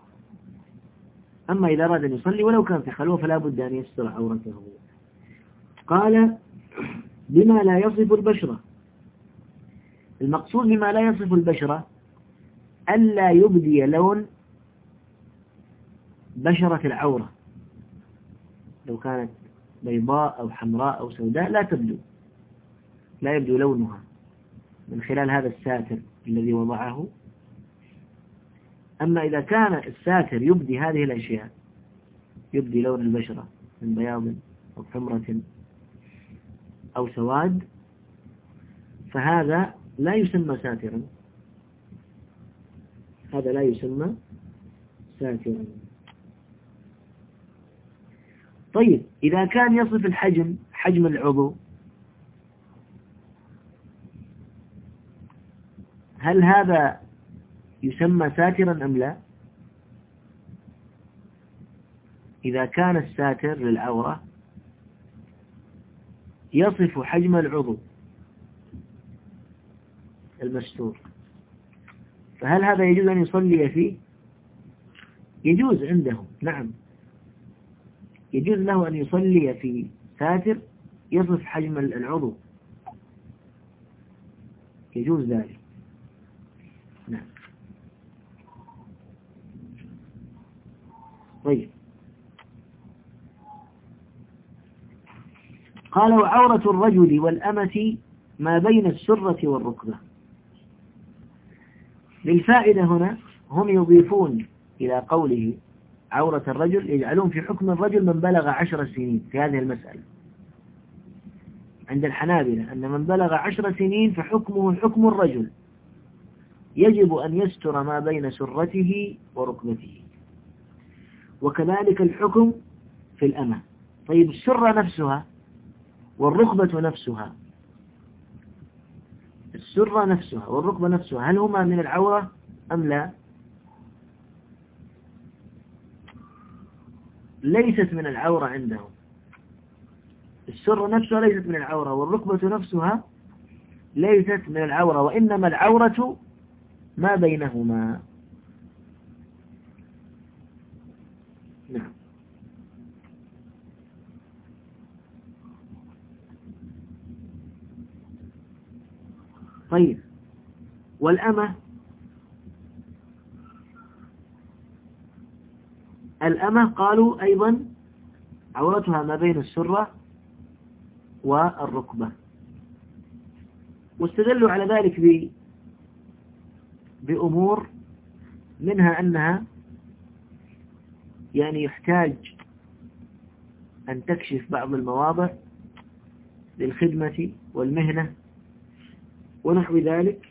أما إذا أراد أن يصلي ولو كان في خلوة فلا بد أن يستر عورته. قال بما لا يصف البشرة. المقصود بما لا يصف البشرة ألا يبدي لون بشرة العورة، لو كانت بيضاء أو حمراء أو سوداء لا تبدو لا يبدو لونها من خلال هذا الساتر الذي وضعه. أما إذا كان الساتر يبدي هذه الأشياء، يبدي لون البشرة من بياض أو حمرة أو سواد، فهذا لا يسمى ساترا، هذا لا يسمى ساترا. طيب إذا كان يصف الحجم حجم العضو، هل هذا يسمى ساترا أم لا؟ إذا كان الساتر للعورة يصف حجم العضو المستور، فهل هذا يجوز أن يصلي فيه؟ يجوز عندهم، نعم، يجوز له أن يصلي في ساتر يصف حجم العضو، يجوز ذلك. نعم. طيب قال وعورة الرجل والأمة ما بين السرة والركبة. للفائدة هنا هم يضيفون إلى قوله عورة الرجل، يجعلون في حكم الرجل من بلغ عشر سنين في هذه المسألة. عند الحنابلة أن من بلغ عشر سنين فحكمه حكم الرجل، يجب أن يستر ما بين سرته وركبته، وكذلك الحكم في الأمة. طيب السرة نفسها والركبة نفسها، السرة نفسها والركبة نفسها هل هما من العورة أم لا؟ ليست من العورة عندهم، السرة نفسها ليست من العورة والركبة نفسها ليست من العورة، وإنما العورة ما بينهما. نعم. طيب والأمة، الأمة قالوا أيضا عورتها ما بين السرة والركبة، واستدلوا على ذلك ب بأمور منها أنها يعني يحتاج أن تكشف بعض المواضع للخدمة والمهنة ونحو ذلك،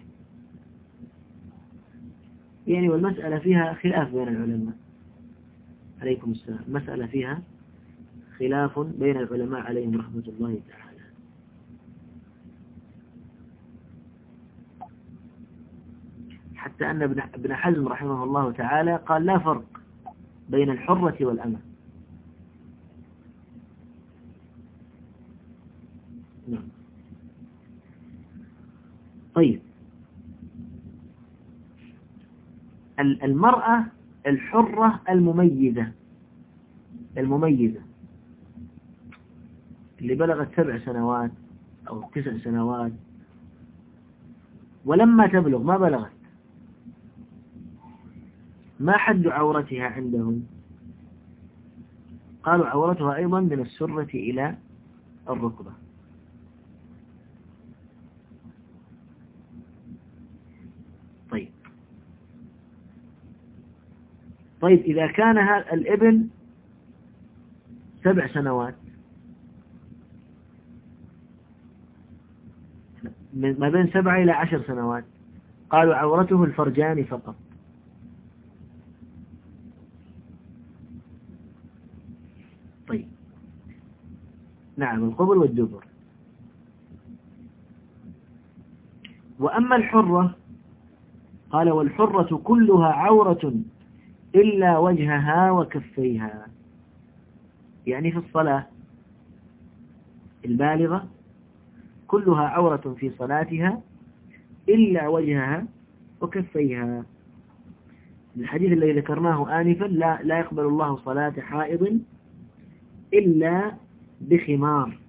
يعني والمسألة فيها خلاف بين العلماء. عليكم السلام. مسألة فيها خلاف بين العلماء عليهم رحمة الله تعالى. حتى أن ابن حزم رحمه الله تعالى قال لا فرق بين الحرة والأمة. نعم. طيب المرأة الحرة المميزة المميزة اللي بلغت سبع سنوات أو تسع سنوات ولما تبلغ ما بلغت، ما حد عورتها عندهم؟ قالوا عورتها أيضا من السرة إلى الركبة. طيب طيب إذا كان هذا الابن سبع سنوات، ما بين سبع إلى عشر سنوات، قالوا عورته الفرجان فقط. طيب نعم، القبل والدبر. وأما الحرة قال والحرة كلها عورة إلا وجهها وكفيها، يعني في الصلاة البالغة كلها عورة في صلاتها إلا وجهها وكفيها. الحديث الذي ذكرناه آنفا لا, لا يقبل الله صلاة حائض إلا بخمار.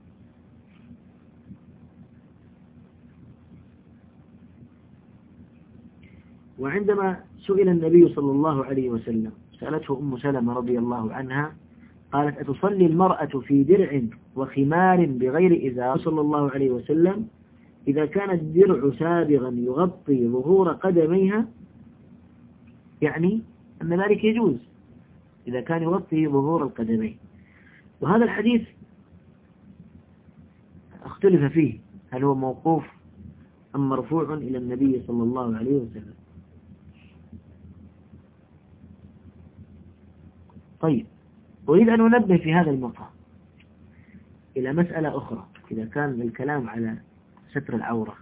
وعندما سئل النبي صلى الله عليه وسلم، سألته أم سلمة رضي الله عنها، قالت: أتصلي المرأة في درع وخمار بغير إزار؟ صلى الله عليه وسلم: إذا كان الدرع سابغا يغطي ظهور قدميها، يعني أن ذلك يجوز إذا كان يغطي ظهور القدمين. وهذا الحديث اختلف فيه، هل هو موقوف أم مرفوع إلى النبي صلى الله عليه وسلم. طيب، أريد أن أنبه في هذا المقام إلى مسألة أخرى. إذا كان الكلام على ستر العورة،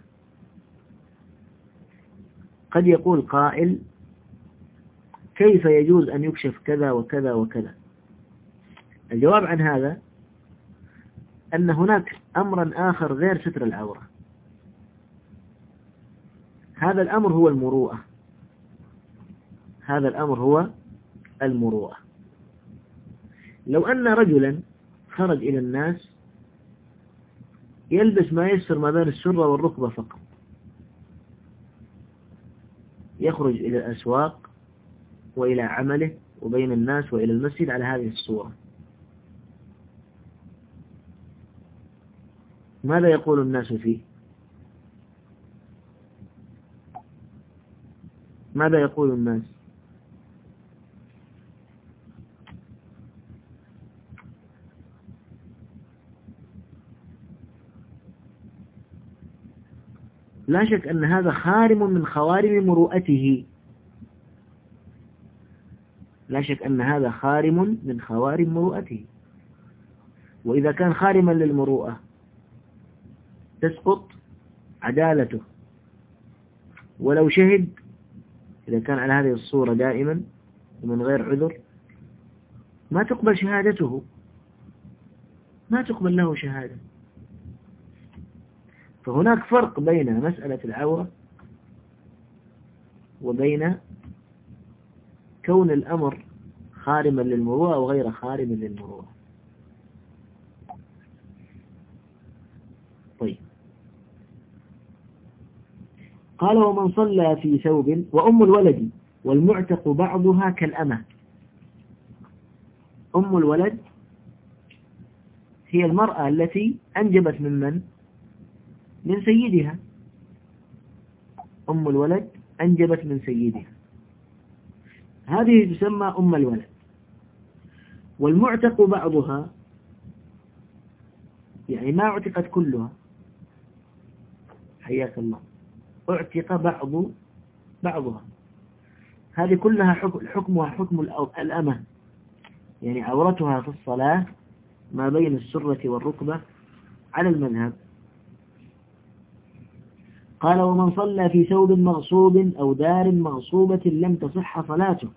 قد يقول قائل: كيف يجوز أن يكشف كذا وكذا وكذا؟ الجواب عن هذا أن هناك أمرا آخر غير ستر العورة. هذا الأمر هو المروءة. هذا الأمر هو المروءة. لو أن رجلا خرج إلى الناس يلبس ما يسر ما بين السرة والركبة فقط، يخرج إلى الأسواق وإلى عمله وبين الناس وإلى المسجد على هذه الصورة، ماذا يقول الناس فيه؟ ماذا يقول الناس؟ لا شك أن هذا خارم من خوارم مروءته. لا شك أن هذا خارم من خوارم مروءته. وإذا كان خارما للمروءة تسقط عدالته، ولو شهد، إذا كان على هذه الصورة دائما ومن غير عذر، ما تقبل شهادته، ما تقبل له شهادة. فهناك فرق بين مسألة العورة وبين كون الأمر خارما للمروءة وغير خارم للمروءة. طيب، قال: ومن صلى في ثوب. وأم الولد والمعتق بعضها كالأمة. أم الولد هي المرأة التي أنجبت من من؟ من سيدها. أم الولد أنجبت من سيدها، هذه تسمى أم الولد. والمعتق بعضها يعني ما اعتقت كلها، حياك الله، اعتق بعض بعضها، هذه كلها حكمها حكم الأمة، يعني عورتها في الصلاة ما بين السرة والركبة على المذهب. قال: ومن صلى في ثوب مغصوب أو دار مغصوبة لم تصح صلاته.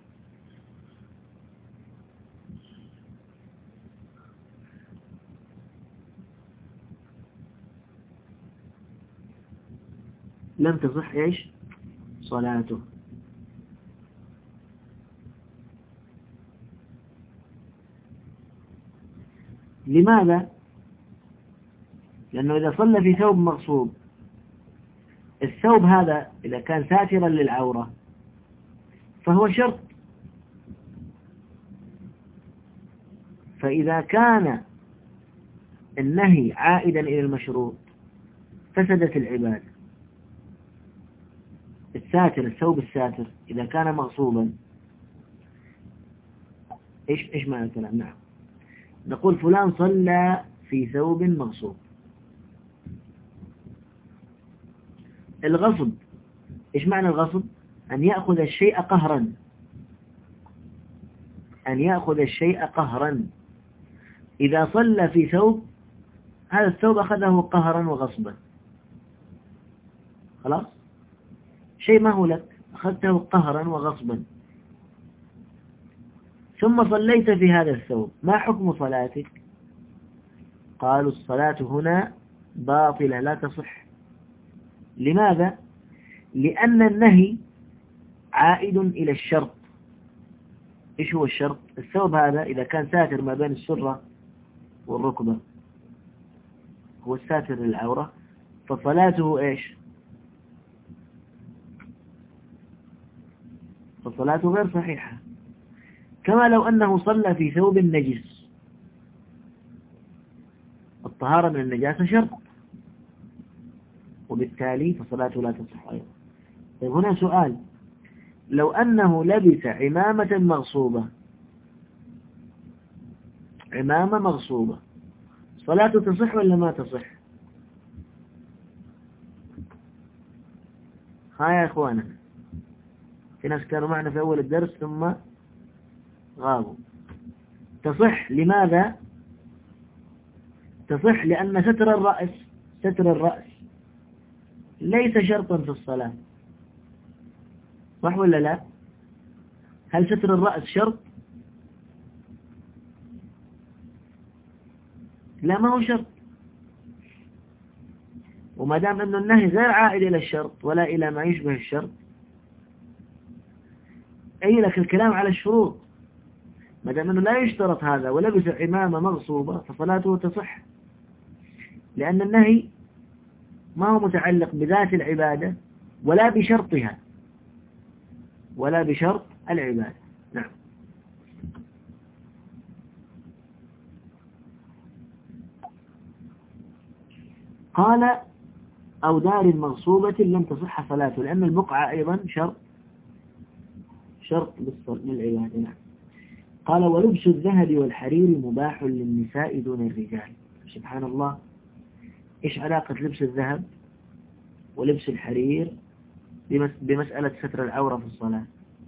لم تصح إيش؟ صلاته. لماذا؟ لأنه إذا صلى في ثوب مغصوب، الثوب هذا إذا كان ساترا للعورة فهو شرط، فإذا كان النهي عائدا إلى المشروط فسدت العبادة. الساتر، الثوب الساتر إذا كان مغصوبا، إيش إيش معنى الكلام؟ نعم، نقول فلان صلى في ثوب مغصوب. الغصب، إيش معنى الغصب؟ أن يأخذ الشيء قهرا، أن يأخذ الشيء قهرا. إذا صلى في ثوب، هذا الثوب أخذه قهرا وغصبا، خلاص، شيء ما هو لك، أخذته قهرا وغصبا، ثم صليت في هذا الثوب، ما حكم صلاتك؟ قالوا: الصلاة هنا باطلة لا تصح. لماذا؟ لأن النهي عائد إلى الشرط. إيش هو الشرط؟ الثوب هذا إذا كان ساتر ما بين السرة والركبة هو الساتر للعورة، فصلاته إيش؟ فصلاته غير صحيحة. كما لو أنه صلى في ثوب نجس، الطهارة من النجاسة شرط، وبالتالي فصلاته لا تصح أيضا. طيب هنا سؤال، لو أنه لبس عمامة مغصوبة، عمامة مغصوبة، صلاته تصح ولا ما تصح؟ ها يا إخوانا، في ناس كانوا معنا في أول الدرس ثم غابوا. تصح. لماذا تصح؟ لأن ستر الرأس ستر الرأس ليس شرطا في الصلاة، صح ولا لا؟ هل ستر الرأس شرط؟ لا، ما هو شرط. وما دام أنه النهي غير عائد إلى الشرط ولا إلى ما يشبه الشرط، أي لك الكلام على الشروط. ما دام أنه لا يشترط هذا ولبس عمامة مغصوبة فصلاته تصح، لأن النهي ما هو متعلق بذات العبادة ولا بشرطها ولا بشرط العبادة. نعم. قال أو دار مغصوبة لم تصح صلاته، لأن البقعة أيضا شرط شرط للعبادة. نعم. قال ولبس الذهب والحرير مباح للنساء دون الرجال. سبحان الله، إيش علاقة لبس الذهب ولبس الحرير بمسألة ستر العورة في الصلاة؟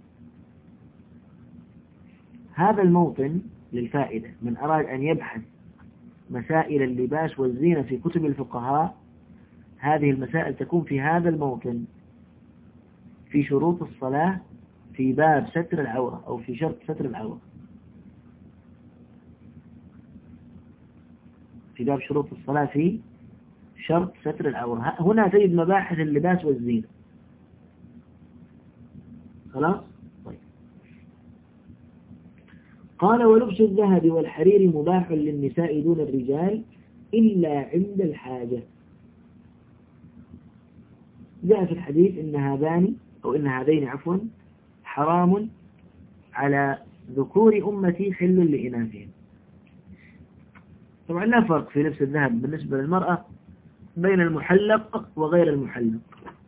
هذا الموطن للفائدة، من أراد أن يبحث مسائل اللباس والزينة في كتب الفقهاء، هذه المسائل تكون في هذا الموطن، في شروط الصلاة، في باب ستر العورة أو في شرط ستر العورة، في باب شروط الصلاة في شرط ستر العورة. هنا تجد مباحث اللباس والزينة. خلاص؟ طيب. قال ولبس الذهب والحرير مباح للنساء دون الرجال إلا عند الحاجة. جاء في الحديث إن هذان أو إن هذين عفوا حرام على ذكور أمتي حل لإناثهم. طبعا لا فرق في لبس الذهب بالنسبة للمرأة بين المحلق وغير المحلق،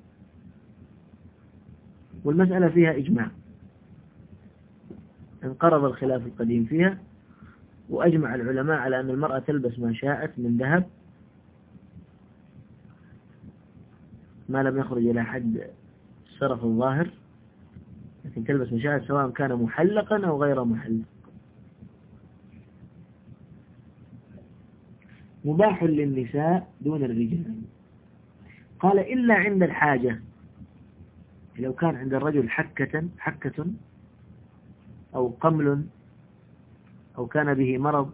والمسألة فيها إجماع، انقرض الخلاف القديم فيها، وأجمع العلماء على أن المرأة تلبس ما شاءت من ذهب ما لم يخرج إلى حد الشرف الظاهر، لكن تلبس ما شاءت سواء كان محلقا أو غير محلق. مباح للنساء دون الرجال. قال إلا عند الحاجة، لو كان عند الرجل حكة حكة أو قمل أو كان به مرض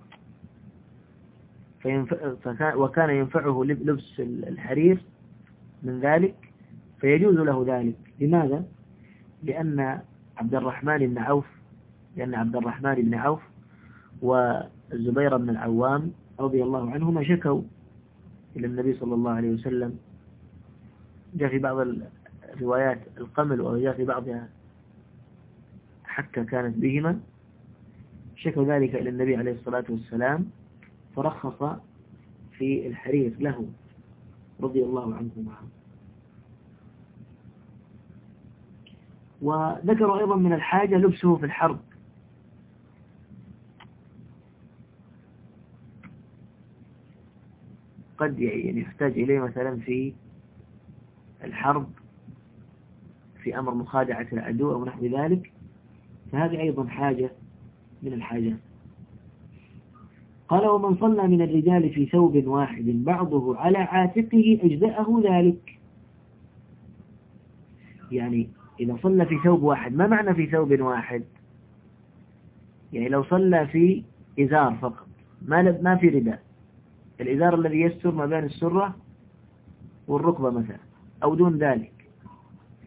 فينفع وكان ينفعه لبس الحرير من ذلك فيجوز له ذلك. لماذا؟ لأن عبد الرحمن بن عوف لأن عبد الرحمن بن عوف والزبير بن العوام رضي الله عنهما شكوا إلى النبي صلى الله عليه وسلم. جاء في بعض الروايات القمل وجاء في بعضها حكة كانت بهما، شكوا ذلك إلى النبي عليه الصلاة والسلام فرخص في الحرير له رضي الله عنهما. وذكروا أيضا من الحاجة لبسه في الحرب، قد يعني يحتاج إليه مثلا في الحرب في أمر مخادعة العدو أو نحو ذلك، فهذه أيضا حاجة من الحاجات. قال ومن صلى من الرجال في ثوب واحد بعضه على عاتقه أجزأه ذلك. يعني إذا صلى في ثوب واحد، ما معنى في ثوب واحد؟ يعني لو صلى في إزار فقط ما ما في رداء، الإزار الذي يستر ما بين السرة والركبة مثلا أو دون ذلك،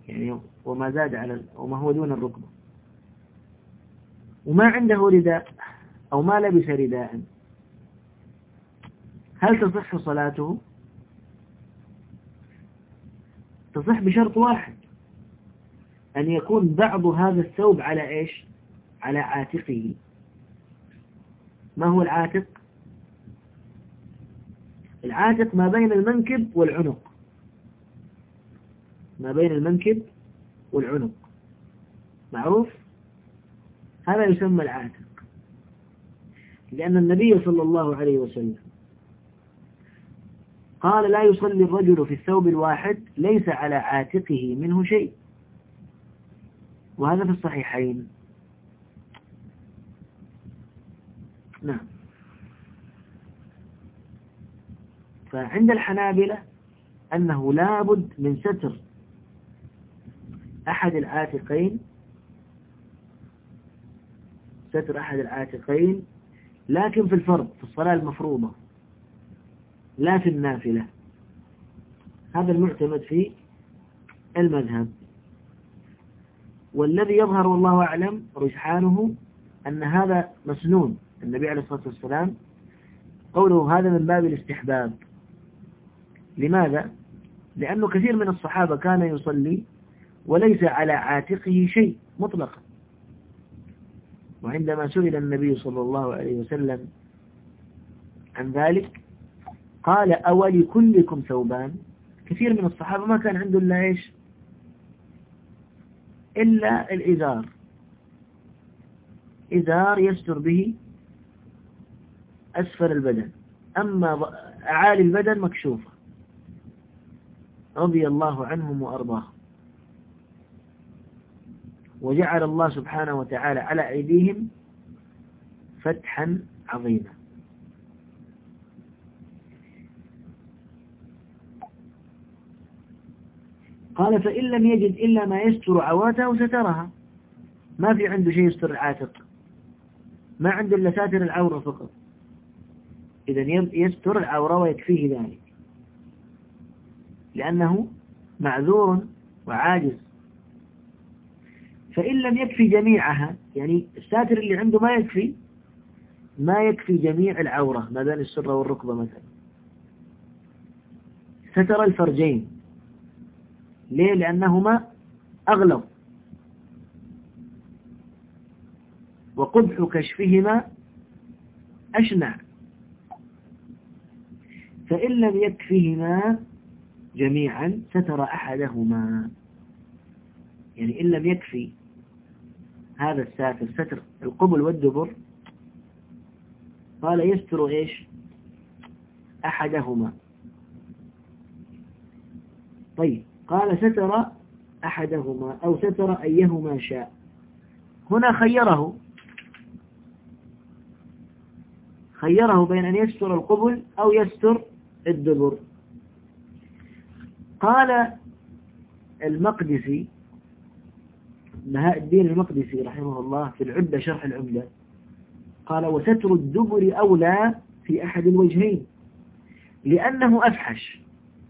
يعني وما زاد على وما هو دون الركبة، وما عنده رداء أو ما لبس رداء، هل تصح صلاته؟ تصح بشرط واحد، أن يكون بعض هذا الثوب على إيش؟ على عاتقه. ما هو العاتق؟ العاتق ما بين المنكب والعنق، ما بين المنكب والعنق معروف، هذا يسمى العاتق، لأن النبي صلى الله عليه وسلم قال لا يصلي الرجل في الثوب الواحد ليس على عاتقه منه شيء، وهذا في الصحيحين. نعم. فعند الحنابلة أنه لابد من ستر أحد العاتقين، ستر أحد العاتقين، لكن في الفرض، في الصلاة المفروضة، لا في النافلة. هذا المعتمد في المذهب، والذي يظهر والله أعلم رجحانه أن هذا مسنون. النبي عليه الصلاة والسلام قوله هذا من باب الاستحباب. لماذا؟ لأنه كثير من الصحابة كان يصلي وليس على عاتقه شيء مطلقا، وعندما سئل النبي صلى الله عليه وسلم عن ذلك قال أولكلكم ثوبان؟ كثير من الصحابة ما كان عنده إلا إيش؟ إلا الإزار، إزار يستر به أسفل البدن، أما أعالي البدن مكشوفة، رضي الله عنهم وأرضاهم. وجعل الله سبحانه وتعالى على أيديهم فتحا عظيما. قال فإن لم يجد إلا ما يستر عواته سترها، ما في عنده شيء يستر العاتق، ما عنده إلا ساتر العورة فقط، إذن يستر العورة ويكفيه ذلك، لأنه معذور وعاجز. فإن لم يكفي جميعها، يعني الساتر اللي عنده ما يكفي ما يكفي جميع العورة ما بين السرة والركبة مثلا، ستر الفرجين. ليه؟ لأنهما أغلظ، وقبح كشفهما أشنع. فإن لم يكفيهما جميعا ستر أحدهما، يعني إن لم يكفي هذا الساتر ستر القبل والدبر، قال يستر إيش؟ أحدهما. طيب، قال ستر أحدهما أو ستر أيهما شاء، هنا خيره خيره بين أن يستر القبل أو يستر الدبر. قال المقدسي، بهاء الدين المقدسي رحمه الله في العدة شرح العمدة، قال وستر الدبر أولى في أحد الوجهين لأنه أفحش،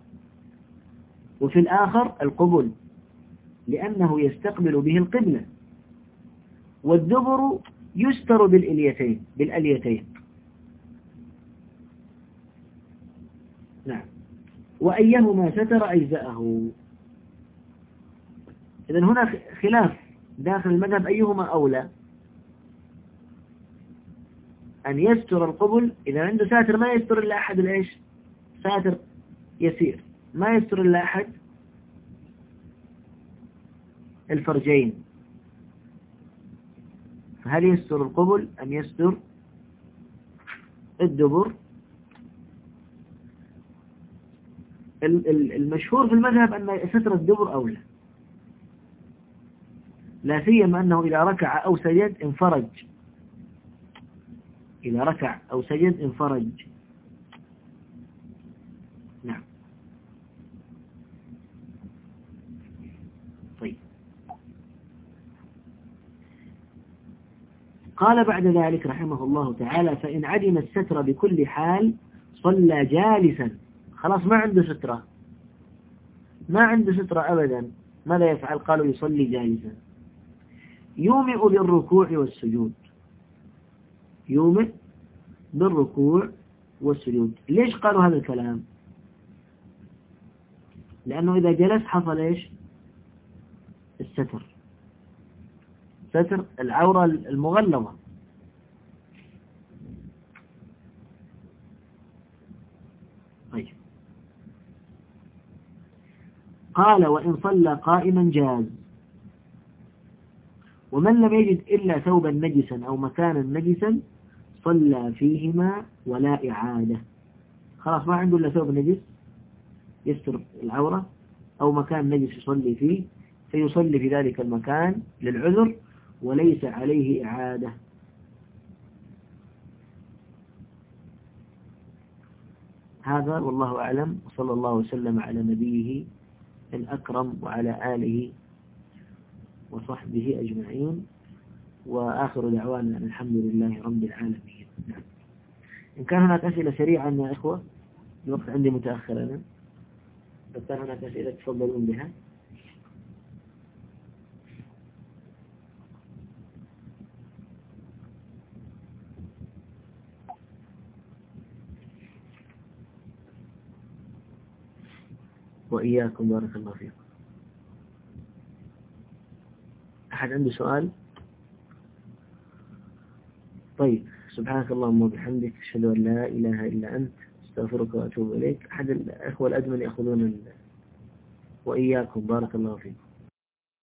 وفي الآخر القبل لأنه يستقبل به القبلة، والدبر يستر بالإليتين بالأليتين. نعم. وأيهما ستر أجزاءه. إذن هنا خلاف داخل المذهب أيهما أولى، أن يستر القبل إذا عنده ساتر ما يستر إلا أحد الإيش؟ ساتر يسير ما يستر إلا أحد الفرجين، فهل يستر القبل أم يستر الدبر؟ المشهور في المذهب أن ستر الدبر أولى، لا سيما أنه إذا ركع أو سجد انفرج، إذا ركع أو سجد انفرج. نعم. طيب، قال بعد ذلك رحمه الله تعالى فإن عدم الستر بكل حال صلى جالسا، خلاص ما عنده سترة ما عنده سترة أبدا، ماذا يفعل؟ قالوا يصلي جالسا. يومئ بالركوع والسجود، يومئ بالركوع والسجود. ليش قالوا هذا الكلام؟ لأنه إذا جلس حصل إيش؟ الستر، ستر العورة المغلظة. طيب، قال وإن صلى قائما جاز، ومن لم يجد إلا ثوبا نجسا أو مكانا نجسا صلى فيهما ولا إعادة. خلاص ما عنده إلا ثوب نجس يستر العورة أو مكان نجس يصلي فيه، فيصلي في ذلك المكان للعذر وليس عليه إعادة. هذا والله أعلم، وصلى الله وسلم على نبيه الأكرم وعلى آله وصحبه أجمعين، وآخر دعوانا أن الحمد لله رب العالمين. نعم. إن كان هناك أسئلة سريعا يا إخوة، الوقت عندي متأخر أنا، إذا كان هناك أسئلة تفضلون بها. وإياكم بارك الله فيكم. أحد عنده سؤال؟ طيب، سبحانك اللهم وبحمدك، أشهد أن لا إله إلا أنت، استغفرك وأتوب إليك. أحد الأخوة الأدمن يأخذون ال... وإياكم بارك الله فيكم.